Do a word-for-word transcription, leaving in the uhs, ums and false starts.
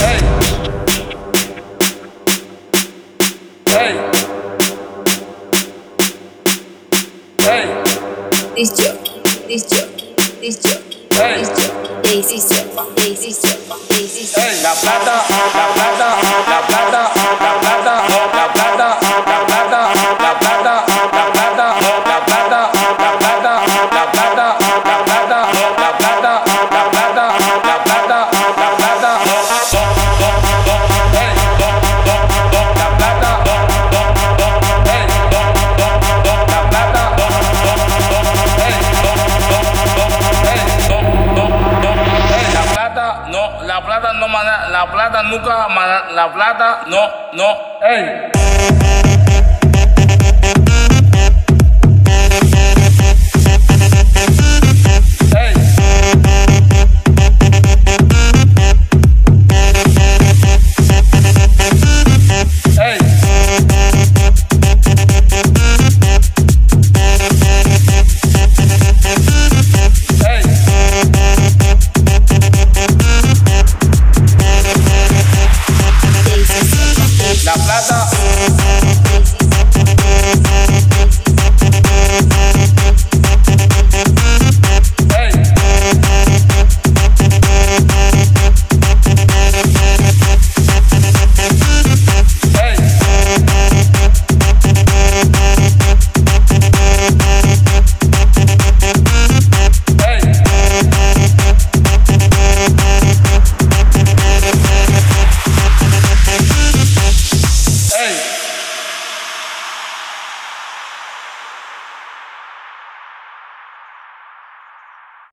This jockey, this jockey, this jockey, this jockey, Daisy Serpa, Daisy Serpa, Daisy Serpa. La plata, la plata, la plata, la plata, la plata, la plata, la plata, la plata, la plata, la plata, la plata, la plata, la plata, la plata, la plata, la plata. No, la plata no, la plata nunca, la plata no, no, ey.